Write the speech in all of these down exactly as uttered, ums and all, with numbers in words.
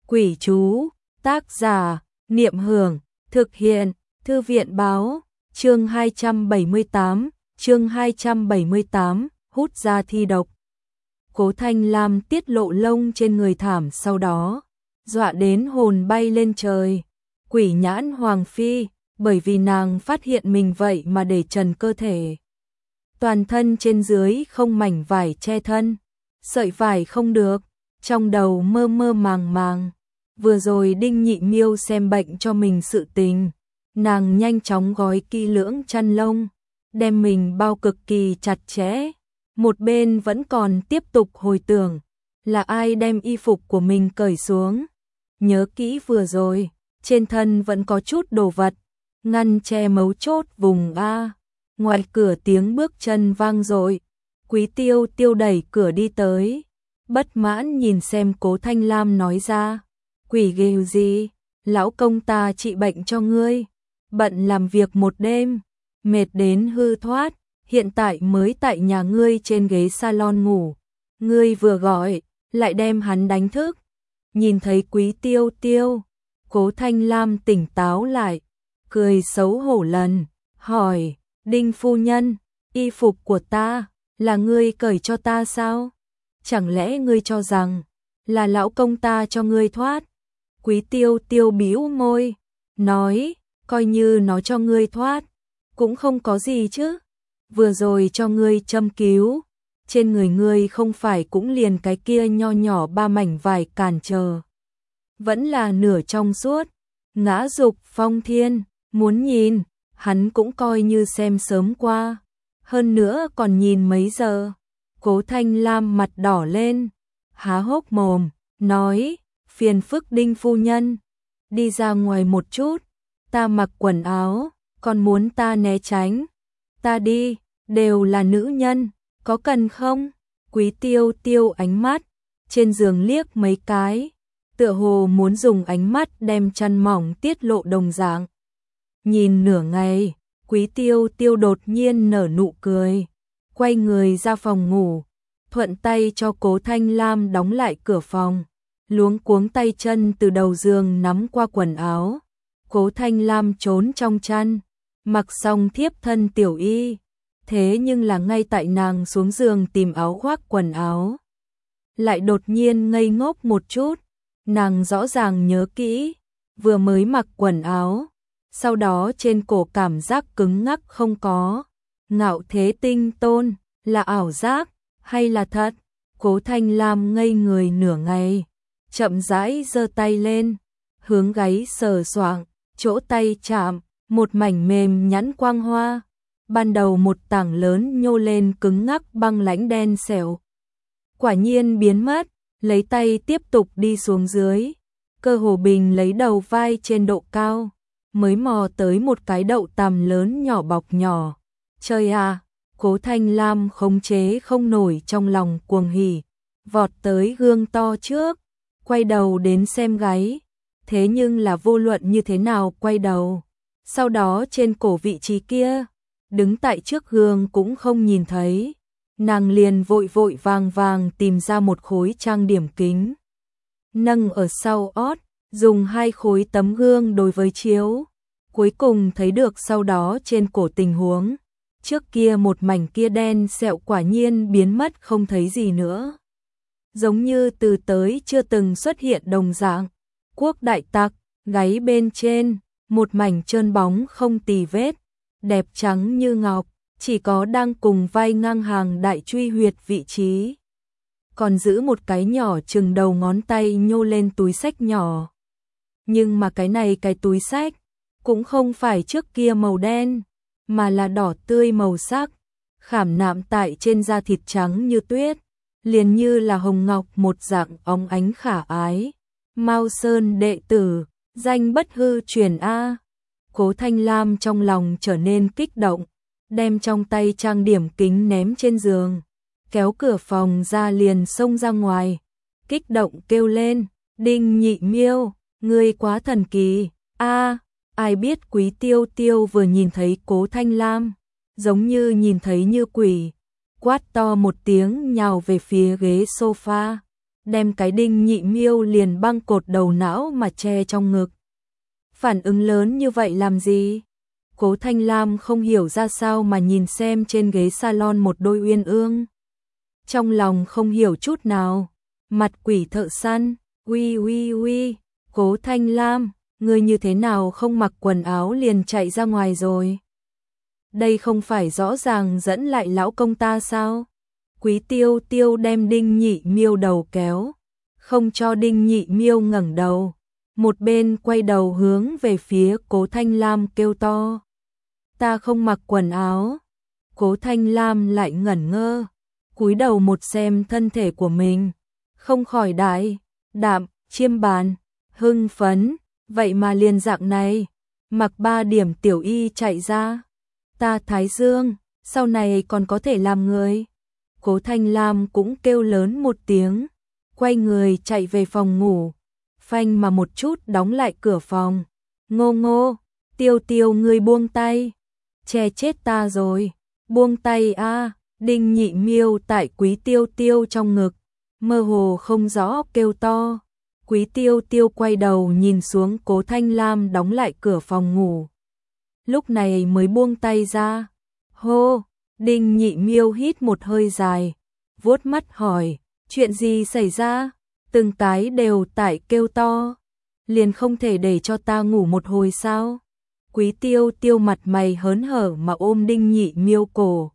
Quỷ chú, tác giả, Niệm Hưởng, thực hiện, Thư viện báo, chương hai trăm bảy mươi tám, chương hai trăm bảy mươi tám, hút ra thi độc. Cố Thanh Lam tiết lộ lông trên người thảm sau đó, dọa đến hồn bay lên trời. Quỷ nhãn Hoàng Phi, bởi vì nàng phát hiện mình vậy mà để trần cơ thể. Toàn thân trên dưới không mảnh vải che thân, sợi vải không được, trong đầu mơ mơ màng màng. Vừa rồi Đinh Nhị Miêu xem bệnh cho mình sự tình, nàng nhanh chóng gói kỹ lưỡng chăn lông, đem mình bao cực kỳ chặt chẽ. Một bên vẫn còn tiếp tục hồi tưởng, là ai đem y phục của mình cởi xuống. Nhớ kỹ vừa rồi, trên thân vẫn có chút đồ vật, ngăn che mấu chốt vùng A. Ngoài cửa tiếng bước chân vang dội, Quý Tiêu Tiêu đẩy cửa đi tới, bất mãn nhìn xem Cố Thanh Lam nói ra, quỷ ghê gì, lão công ta trị bệnh cho ngươi, bận làm việc một đêm, mệt đến hư thoát, hiện tại mới tại nhà ngươi trên ghế salon ngủ, ngươi vừa gọi, lại đem hắn đánh thức. Nhìn thấy Quý Tiêu Tiêu, Cố Thanh Lam tỉnh táo lại, cười xấu hổ lần, hỏi, Đinh phu nhân, y phục của ta, là ngươi cởi cho ta sao? Chẳng lẽ ngươi cho rằng, là lão công ta cho ngươi thoát? Quý Tiêu Tiêu bĩu môi, nói, coi như nó cho ngươi thoát, cũng không có gì chứ. Vừa rồi cho ngươi châm cứu, trên người ngươi không phải cũng liền cái kia nho nhỏ ba mảnh vải cản trở. Vẫn là nửa trong suốt, ngã dục phong thiên, muốn nhìn, hắn cũng coi như xem sớm qua. Hơn nữa còn nhìn mấy giờ. Cố Thanh Lam mặt đỏ lên, há hốc mồm, nói, phiền phức Đinh phu nhân, đi ra ngoài một chút, ta mặc quần áo, còn muốn ta né tránh. Ta đi, đều là nữ nhân, có cần không? Quý Tiêu Tiêu ánh mắt, trên giường liếc mấy cái, tựa hồ muốn dùng ánh mắt đem chăn mỏng tiết lộ đồng dạng. Nhìn nửa ngày, Quý Tiêu Tiêu đột nhiên nở nụ cười, quay người ra phòng ngủ, thuận tay cho Cố Thanh Lam đóng lại cửa phòng, luống cuống tay chân từ đầu giường nắm qua quần áo. Cố Thanh Lam trốn trong chăn, mặc xong thiếp thân tiểu y, thế nhưng là ngay tại nàng xuống giường tìm áo khoác quần áo, lại đột nhiên ngây ngốc một chút. Nàng rõ ràng nhớ kỹ, vừa mới mặc quần áo, sau đó trên cổ cảm giác cứng ngắc không có. Ngạo thế tinh tôn, là ảo giác, hay là thật? Cố Thanh Lam ngây người nửa ngày, chậm rãi giơ tay lên, hướng gáy sờ soạng, chỗ tay chạm, một mảnh mềm nhẵn quang hoa. Ban đầu một tảng lớn nhô lên cứng ngắc băng lãnh đen xẻo, quả nhiên biến mất. Lấy tay tiếp tục đi xuống dưới, cơ hồ bình lấy đầu vai trên độ cao, mới mò tới một cái đậu tằm lớn nhỏ bọc nhỏ. Trời à, Cố Thanh Lam khống chế không nổi trong lòng cuồng hỉ, vọt tới gương to trước, quay đầu đến xem gáy, thế nhưng là vô luận như thế nào quay đầu, sau đó trên cổ vị trí kia, đứng tại trước gương cũng không nhìn thấy. Nàng liền vội vội vàng vàng tìm ra một khối trang điểm kính, nâng ở sau ót, dùng hai khối tấm gương đối với chiếu, cuối cùng thấy được sau đó trên cổ tình huống, trước kia một mảnh kia đen sẹo quả nhiên biến mất không thấy gì nữa, giống như từ tới chưa từng xuất hiện đồng dạng. Quốc đại tặc, gáy bên trên, một mảnh trơn bóng không tì vết, đẹp trắng như ngọc. Chỉ có đang cùng vai ngang hàng đại truy huyệt vị trí, còn giữ một cái nhỏ chừng đầu ngón tay nhô lên túi xách nhỏ. Nhưng mà cái này cái túi xách cũng không phải trước kia màu đen, mà là đỏ tươi màu sắc, khảm nạm tại trên da thịt trắng như tuyết, liền như là hồng ngọc một dạng óng ánh khả ái. Mao Sơn đệ tử, danh bất hư truyền a. Cố Thanh Lam trong lòng trở nên kích động, đem trong tay trang điểm kính ném trên giường, kéo cửa phòng ra liền xông ra ngoài, kích động kêu lên, Đinh Nhị Miêu, ngươi quá thần kỳ, a, ai biết Quý Tiêu Tiêu vừa nhìn thấy Cố Thanh Lam, giống như nhìn thấy như quỷ, quát to một tiếng nhào về phía ghế sofa, đem cái Đinh Nhị Miêu liền băng cột đầu não mà che trong ngực. Phản ứng lớn như vậy làm gì? Cố Thanh Lam không hiểu ra sao mà nhìn xem trên ghế salon một đôi uyên ương. Trong lòng không hiểu chút nào, mặt quỷ thợ săn, uy uy uy, Cố Thanh Lam, ngươi như thế nào không mặc quần áo liền chạy ra ngoài rồi? Đây không phải rõ ràng dẫn lại lão công ta sao? Quý Tiêu Tiêu đem Đinh Nhị Miêu đầu kéo, không cho Đinh Nhị Miêu ngẩng đầu, một bên quay đầu hướng về phía Cố Thanh Lam kêu to. Ta không mặc quần áo. Cố Thanh Lam lại ngẩn ngơ, cúi đầu một xem thân thể của mình, không khỏi đại, đạm, chiêm bàn, hưng phấn, vậy mà liền dạng này, mặc ba điểm tiểu y chạy ra. Ta Thái Dương, sau này còn có thể làm người. Cố Thanh Lam cũng kêu lớn một tiếng, quay người chạy về phòng ngủ, phanh mà một chút đóng lại cửa phòng. Ngô Ngô, Tiêu Tiêu ngươi buông tay, che chết ta rồi, buông tay a. Đinh Nhị Miêu tại Quý Tiêu Tiêu trong ngực, mơ hồ không rõ kêu to. Quý Tiêu Tiêu quay đầu nhìn xuống Cố Thanh Lam đóng lại cửa phòng ngủ, lúc này mới buông tay ra. Hô, Đinh Nhị Miêu hít một hơi dài, vuốt mắt hỏi, chuyện gì xảy ra? Từng cái đều tại kêu to, liền không thể để cho ta ngủ một hồi sao? Quý Tiêu Tiêu mặt mày hớn hở mà ôm Đinh Nhị Miêu cổ.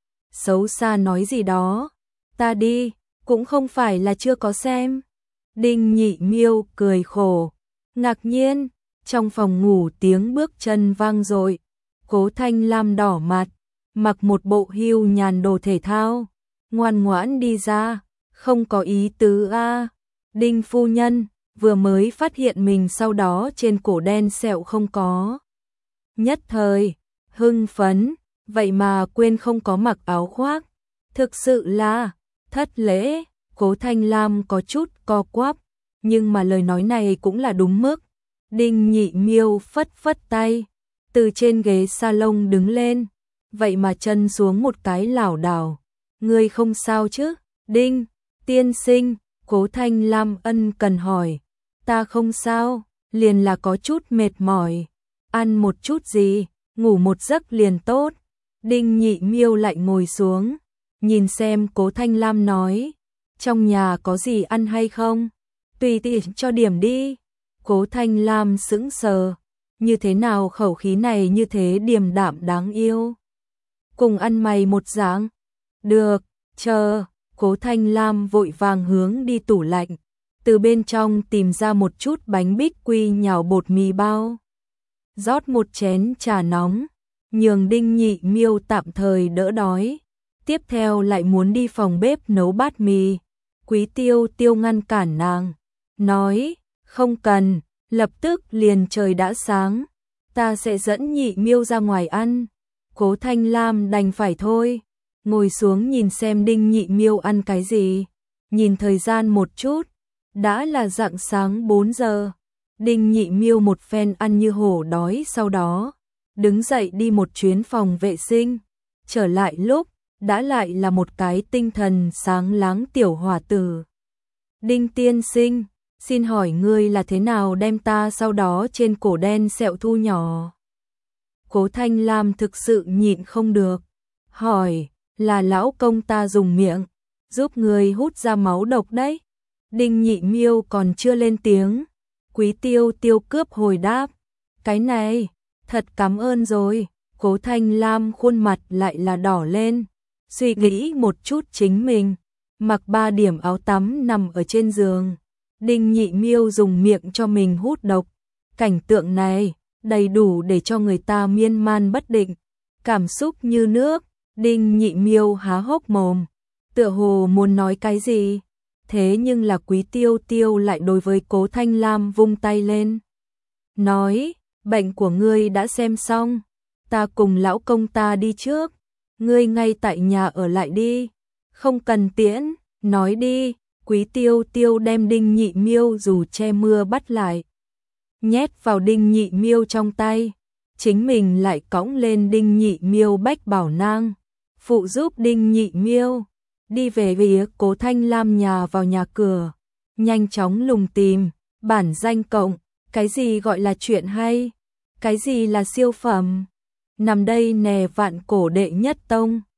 Xấu xa nói gì đó, ta đi, cũng không phải là chưa có xem. Đinh Nhị Miêu cười khổ, ngạc nhiên, trong phòng ngủ tiếng bước chân vang dội. Cố Thanh Lam đỏ mặt, mặc một bộ hưu nhàn đồ thể thao, ngoan ngoãn đi ra, không có ý tứ a. Đinh phu nhân vừa mới phát hiện mình sau đó trên cổ đen sẹo không có. Nhất thời, hưng phấn, vậy mà quên không có mặc áo khoác. Thực sự là, thất lễ. Cố Thanh Lam có chút co quắp, nhưng mà lời nói này cũng là đúng mức. Đinh Nhị Miêu phất phất tay, từ trên ghế salon đứng lên, vậy mà chân xuống một cái lảo đảo. Ngươi không sao chứ? Đinh, tiên sinh, Cố Thanh Lam ân cần hỏi. Ta không sao, liền là có chút mệt mỏi. Ăn một chút gì, ngủ một giấc liền tốt. Đinh Nhị Miêu lại ngồi xuống, nhìn xem Cố Thanh Lam nói. Trong nhà có gì ăn hay không? Tùy tiện cho điểm đi. Cố Thanh Lam sững sờ, như thế nào khẩu khí này như thế điềm đạm đáng yêu. Cùng ăn mày một dáng. Được, chờ. Cố Thanh Lam vội vàng hướng đi tủ lạnh, từ bên trong tìm ra một chút bánh bích quy nhào bột mì bao. Rót một chén trà nóng, nhường Đinh Nhị Miêu tạm thời đỡ đói. Tiếp theo lại muốn đi phòng bếp nấu bát mì. Quý Tiêu Tiêu ngăn cản nàng, nói, không cần, lập tức liền trời đã sáng, ta sẽ dẫn Nhị Miêu ra ngoài ăn. Cố Thanh Lam đành phải thôi, ngồi xuống nhìn xem Đinh Nhị Miêu ăn cái gì. Nhìn thời gian một chút, đã là rạng sáng bốn giờ. Đinh Nhị Miêu một phen ăn như hổ đói, sau đó đứng dậy đi một chuyến phòng vệ sinh, trở lại lúc đã lại là một cái tinh thần sáng láng tiểu hòa tử. Đinh tiên sinh, xin hỏi ngươi là thế nào đem ta sau đó trên cổ đen sẹo thu nhỏ? Cố Thanh Lam thực sự nhịn không được, hỏi, là lão công ta dùng miệng giúp người hút ra máu độc đấy. Đinh Nhị Miêu còn chưa lên tiếng, Quý Tiêu Tiêu cướp hồi đáp, cái này, thật cảm ơn rồi. Cố Thanh Lam khuôn mặt lại là đỏ lên, suy nghĩ một chút chính mình, mặc ba điểm áo tắm nằm ở trên giường. Đinh Nhị Miêu dùng miệng cho mình hút độc, cảnh tượng này đầy đủ để cho người ta miên man bất định, cảm xúc như nước. Đinh Nhị Miêu há hốc mồm, tựa hồ muốn nói cái gì, thế nhưng là Quý Tiêu Tiêu lại đối với Cố Thanh Lam vung tay lên, nói, bệnh của ngươi đã xem xong, ta cùng lão công ta đi trước, ngươi ngay tại nhà ở lại đi, không cần tiễn, nói đi. Quý Tiêu Tiêu đem Đinh Nhị Miêu dù che mưa bắt lại, nhét vào Đinh Nhị Miêu trong tay, chính mình lại cõng lên Đinh Nhị Miêu bách bảo nang, phụ giúp Đinh Nhị Miêu đi về phía Cố Thanh Lam nhà vào nhà cửa. nhanh chóng lùng tìm, bản danh cộng, cái gì gọi là chuyện hay, cái gì là siêu phẩm. Nằm đây nè vạn cổ đệ nhất tông.